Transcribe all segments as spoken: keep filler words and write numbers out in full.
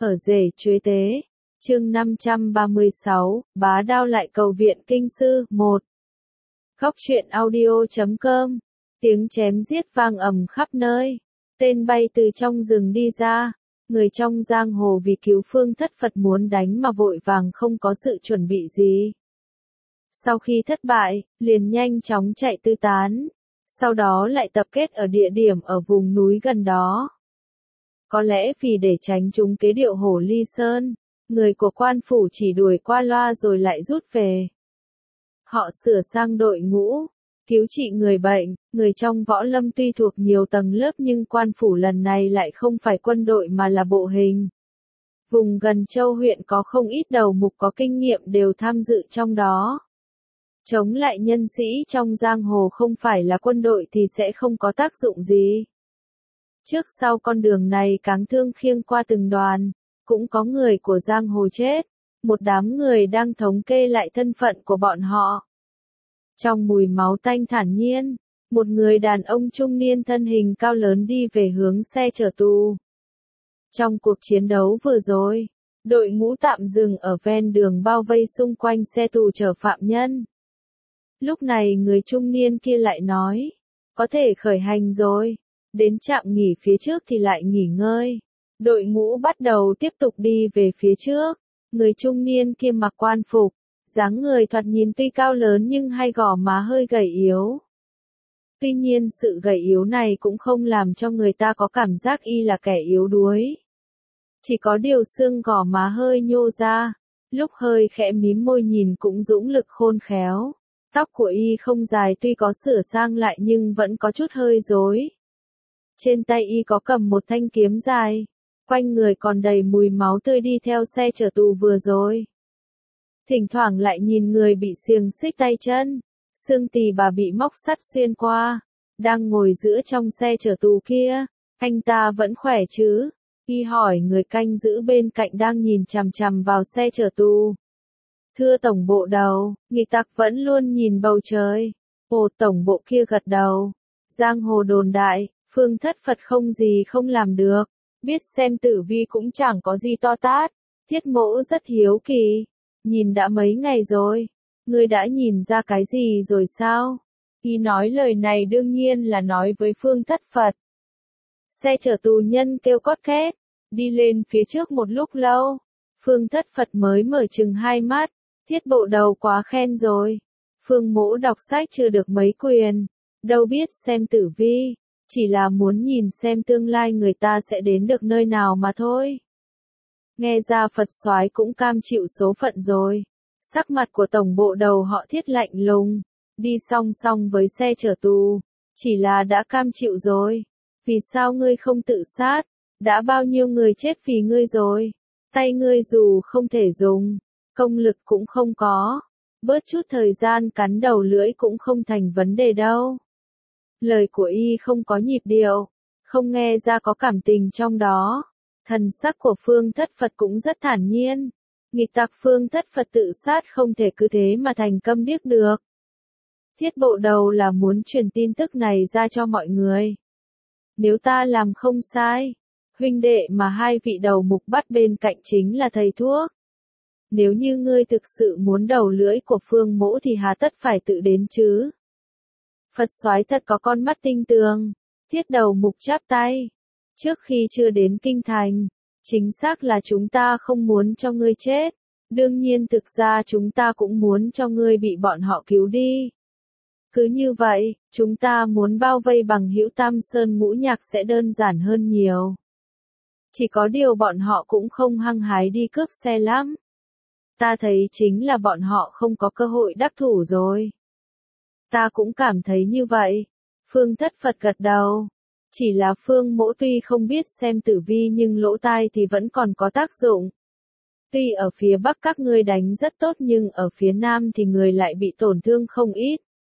Ở rể chuế tế, chương năm trăm ba mươi sáu, bá đao lại cầu viện kinh sư, một. Góc truyện audio chấm com, tiếng chém giết vang ầm khắp nơi, tên bay từ trong rừng đi ra, người trong giang hồ vì cứu Phương Thất Phật muốn đánh mà vội vàng không có sự chuẩn bị gì. Sau khi thất bại, liền nhanh chóng chạy tứ tán, sau đó lại tập kết ở địa điểm ở vùng núi gần đó. Có lẽ vì để tránh chúng kế điệu hổ ly sơn, người của quan phủ chỉ đuổi qua loa rồi lại rút về. Họ sửa sang đội ngũ, cứu trị người bệnh, người trong võ lâm tuy thuộc nhiều tầng lớp nhưng quan phủ lần này lại không phải quân đội mà là bộ hình. Vùng gần Châu huyện có không ít đầu mục có kinh nghiệm đều tham dự trong đó. Chống lại nhân sĩ trong giang hồ không phải là quân đội thì sẽ không có tác dụng gì. Trước sau con đường này cáng thương khiêng qua từng đoàn, cũng có người của giang hồ chết, một đám người đang thống kê lại thân phận của bọn họ. Trong mùi máu tanh thản nhiên, một người đàn ông trung niên thân hình cao lớn đi về hướng xe chở tù. Trong cuộc chiến đấu vừa rồi, đội ngũ tạm dừng ở ven đường bao vây xung quanh xe tù chở phạm nhân. Lúc này người trung niên kia lại nói, có thể khởi hành rồi. Đến trạm nghỉ phía trước thì lại nghỉ ngơi. Đội ngũ bắt đầu tiếp tục đi về phía trước. Người trung niên kia mặc quan phục, dáng người thoạt nhìn tuy cao lớn nhưng hai gò má hơi gầy yếu. Tuy nhiên sự gầy yếu này cũng không làm cho người ta có cảm giác y là kẻ yếu đuối. Chỉ có điều xương gò má hơi nhô ra, lúc hơi khẽ mím môi nhìn cũng dũng lực khôn khéo. Tóc của y không dài tuy có sửa sang lại nhưng vẫn có chút hơi rối. Trên tay y có cầm một thanh kiếm dài, quanh người còn đầy mùi máu tươi đi theo xe chở tù vừa rồi. Thỉnh thoảng lại nhìn người bị xiềng xích tay chân, xương tỳ bà bị móc sắt xuyên qua, đang ngồi giữa trong xe chở tù kia, anh ta vẫn khỏe chứ? Y hỏi người canh giữ bên cạnh đang nhìn chằm chằm vào xe chở tù. Thưa tổng bộ đầu, nghịch tặc vẫn luôn nhìn bầu trời. Ồ, tổng bộ kia gật đầu. Giang hồ đồn đại, Phương Thất Phật không gì không làm được, biết xem tử vi cũng chẳng có gì to tát. Thiết Mỗ rất hiếu kỳ, nhìn đã mấy ngày rồi, ngươi đã nhìn ra cái gì rồi sao? Y nói lời này đương nhiên là nói với Phương Thất Phật. Xe chở tù nhân kêu cót két, đi lên phía trước một lúc lâu, Phương Thất Phật mới mở chừng hai mắt, Thiết bộ đầu quá khen rồi. Phương Mỗ đọc sách chưa được mấy quyền, đâu biết xem tử vi. Chỉ là muốn nhìn xem tương lai người ta sẽ đến được nơi nào mà thôi. Nghe ra Phật soái cũng cam chịu số phận rồi. Sắc mặt của tổng bộ đầu họ Thiết lạnh lùng, đi song song với xe chở tù. Chỉ là đã cam chịu rồi. Vì sao ngươi không tự sát? Đã bao nhiêu người chết vì ngươi rồi. Tay ngươi dù không thể dùng, công lực cũng không có. Bớt chút thời gian cắn đầu lưỡi cũng không thành vấn đề đâu. Lời của y không có nhịp điệu, không nghe ra có cảm tình trong đó. Thần sắc của Phương Thất Phật cũng rất thản nhiên. Nghịch tặc Phương Thất Phật tự sát không thể cứ thế mà thành câm điếc được. Thiết bộ đầu là muốn truyền tin tức này ra cho mọi người. Nếu ta làm không sai, huynh đệ mà hai vị đầu mục bắt bên cạnh chính là thầy thuốc. Nếu như ngươi thực sự muốn đầu lưỡi của Phương Mỗ thì hà tất phải tự đến chứ. Phật soái thật có con mắt tinh tường. Thiết đầu mục chắp tay. Trước khi chưa đến kinh thành, chính xác là chúng ta không muốn cho ngươi chết. Đương nhiên thực ra chúng ta cũng muốn cho ngươi bị bọn họ cứu đi. Cứ như vậy, chúng ta muốn bao vây bằng hữu Tam Sơn Ngũ Nhạc sẽ đơn giản hơn nhiều. Chỉ có điều bọn họ cũng không hăng hái đi cướp xe lắm. Ta thấy chính là bọn họ không có cơ hội đắc thủ rồi. Ta cũng cảm thấy như vậy. Phương Thất Phật gật đầu. Chỉ là Phương Mỗ tuy không biết xem tử vi nhưng lỗ tai thì vẫn còn có tác dụng. Tuy ở phía Bắc các ngươi đánh rất tốt nhưng ở phía Nam thì người lại bị tổn thương không ít.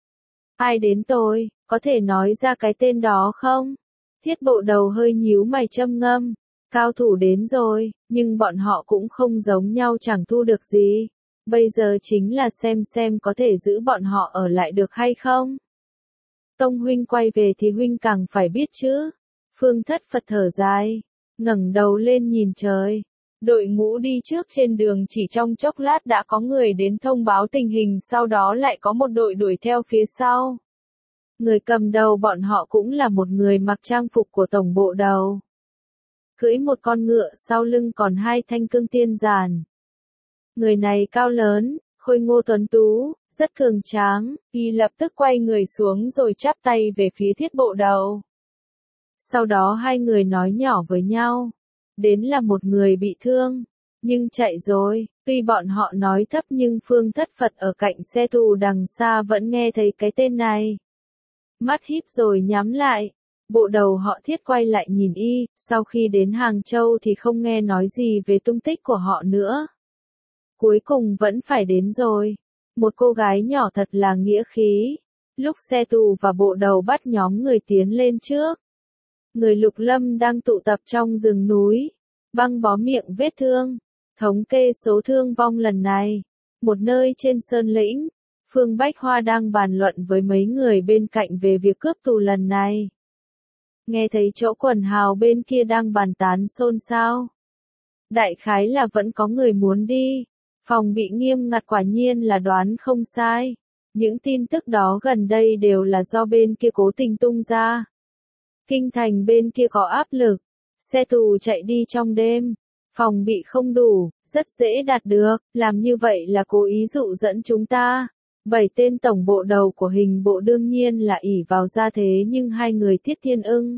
Ai đến tôi, có thể nói ra cái tên đó không? Thiết bộ đầu hơi nhíu mày châm ngâm. Cao thủ đến rồi, nhưng bọn họ cũng không giống nhau chẳng thu được gì. Bây giờ chính là xem xem có thể giữ bọn họ ở lại được hay không. Tông huynh quay về thì huynh càng phải biết chứ. Phương Thất Phật thở dài, ngẩng đầu lên nhìn trời. Đội ngũ đi trước trên đường chỉ trong chốc lát đã có người đến thông báo tình hình, sau đó lại có một đội đuổi theo phía sau. Người cầm đầu bọn họ cũng là một người mặc trang phục của tổng bộ đầu. Cưỡi một con ngựa, sau lưng còn hai thanh cương tiên giàn. Người này cao lớn, khôi ngô tuấn tú, rất cường tráng, y lập tức quay người xuống rồi chắp tay về phía thiết bộ đầu. Sau đó hai người nói nhỏ với nhau. Đến là một người bị thương, nhưng chạy rồi. Tuy bọn họ nói thấp nhưng Phương Thất Phật ở cạnh xe tù đằng xa vẫn nghe thấy cái tên này. Mắt híp rồi nhắm lại. Bộ đầu họ Thiết quay lại nhìn y, sau khi đến Hàng Châu thì không nghe nói gì về tung tích của họ nữa. Cuối cùng vẫn phải đến rồi. Một cô gái nhỏ thật là nghĩa khí. Lúc xe tù và bộ đầu bắt nhóm người tiến lên trước. Người Lục Lâm đang tụ tập trong rừng núi, băng bó miệng vết thương, thống kê số thương vong lần này. Một nơi trên sơn lĩnh, Phương Bách Hoa đang bàn luận với mấy người bên cạnh về việc cướp tù lần này. Nghe thấy chỗ quần hào bên kia đang bàn tán xôn xao. Đại khái là vẫn có người muốn đi. Phòng bị nghiêm ngặt quả nhiên là đoán không sai. Những tin tức đó gần đây đều là do bên kia cố tình tung ra. Kinh thành bên kia có áp lực. Xe tù chạy đi trong đêm. Phòng bị không đủ, rất dễ đạt được. Làm như vậy là cố ý dụ dẫn chúng ta. Bảy tên tổng bộ đầu của hình bộ đương nhiên là ỷ vào gia thế, nhưng hai người Thiết Thiên Ưng,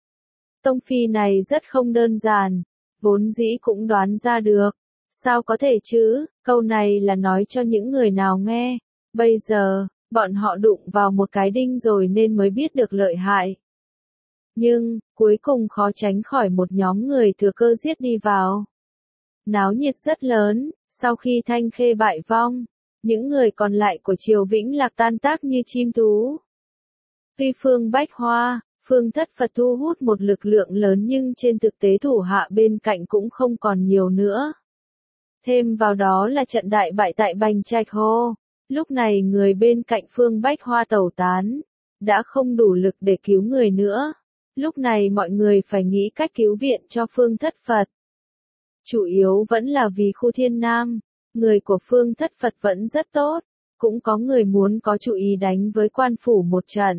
Tông Phi này rất không đơn giản. Vốn dĩ cũng đoán ra được. Sao có thể chứ, câu này là nói cho những người nào nghe. Bây giờ, bọn họ đụng vào một cái đinh rồi nên mới biết được lợi hại. Nhưng, cuối cùng khó tránh khỏi một nhóm người thừa cơ giết đi vào. Náo nhiệt rất lớn, sau khi Thanh Khê bại vong, những người còn lại của Triều Vĩnh Lạc tan tác như chim thú. Tuy Phương Bách Hoa, Phương Thất Phật thu hút một lực lượng lớn nhưng trên thực tế thủ hạ bên cạnh cũng không còn nhiều nữa. Thêm vào đó là trận đại bại tại Bành Trạch Hồ. Lúc này người bên cạnh Phương Bách Hoa tẩu tán, đã không đủ lực để cứu người nữa. Lúc này mọi người phải nghĩ cách cứu viện cho Phương Thất Phật. Chủ yếu vẫn là vì khu Thiên Nam, người của Phương Thất Phật vẫn rất tốt, cũng có người muốn có chủ ý đánh với quan phủ một trận.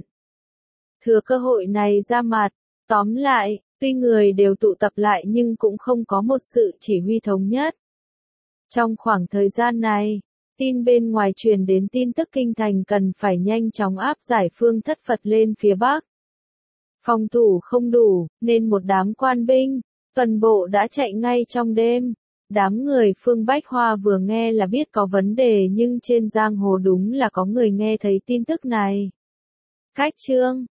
Thừa cơ hội này ra mặt, tóm lại, tuy người đều tụ tập lại nhưng cũng không có một sự chỉ huy thống nhất. Trong khoảng thời gian này, tin bên ngoài truyền đến tin tức kinh thành cần phải nhanh chóng áp giải Phương Thất Phật lên phía Bắc. Phòng thủ không đủ, nên một đám quan binh, toàn bộ đã chạy ngay trong đêm. Đám người Phương Bách Hoa vừa nghe là biết có vấn đề, nhưng trên giang hồ đúng là có người nghe thấy tin tức này. Cách chương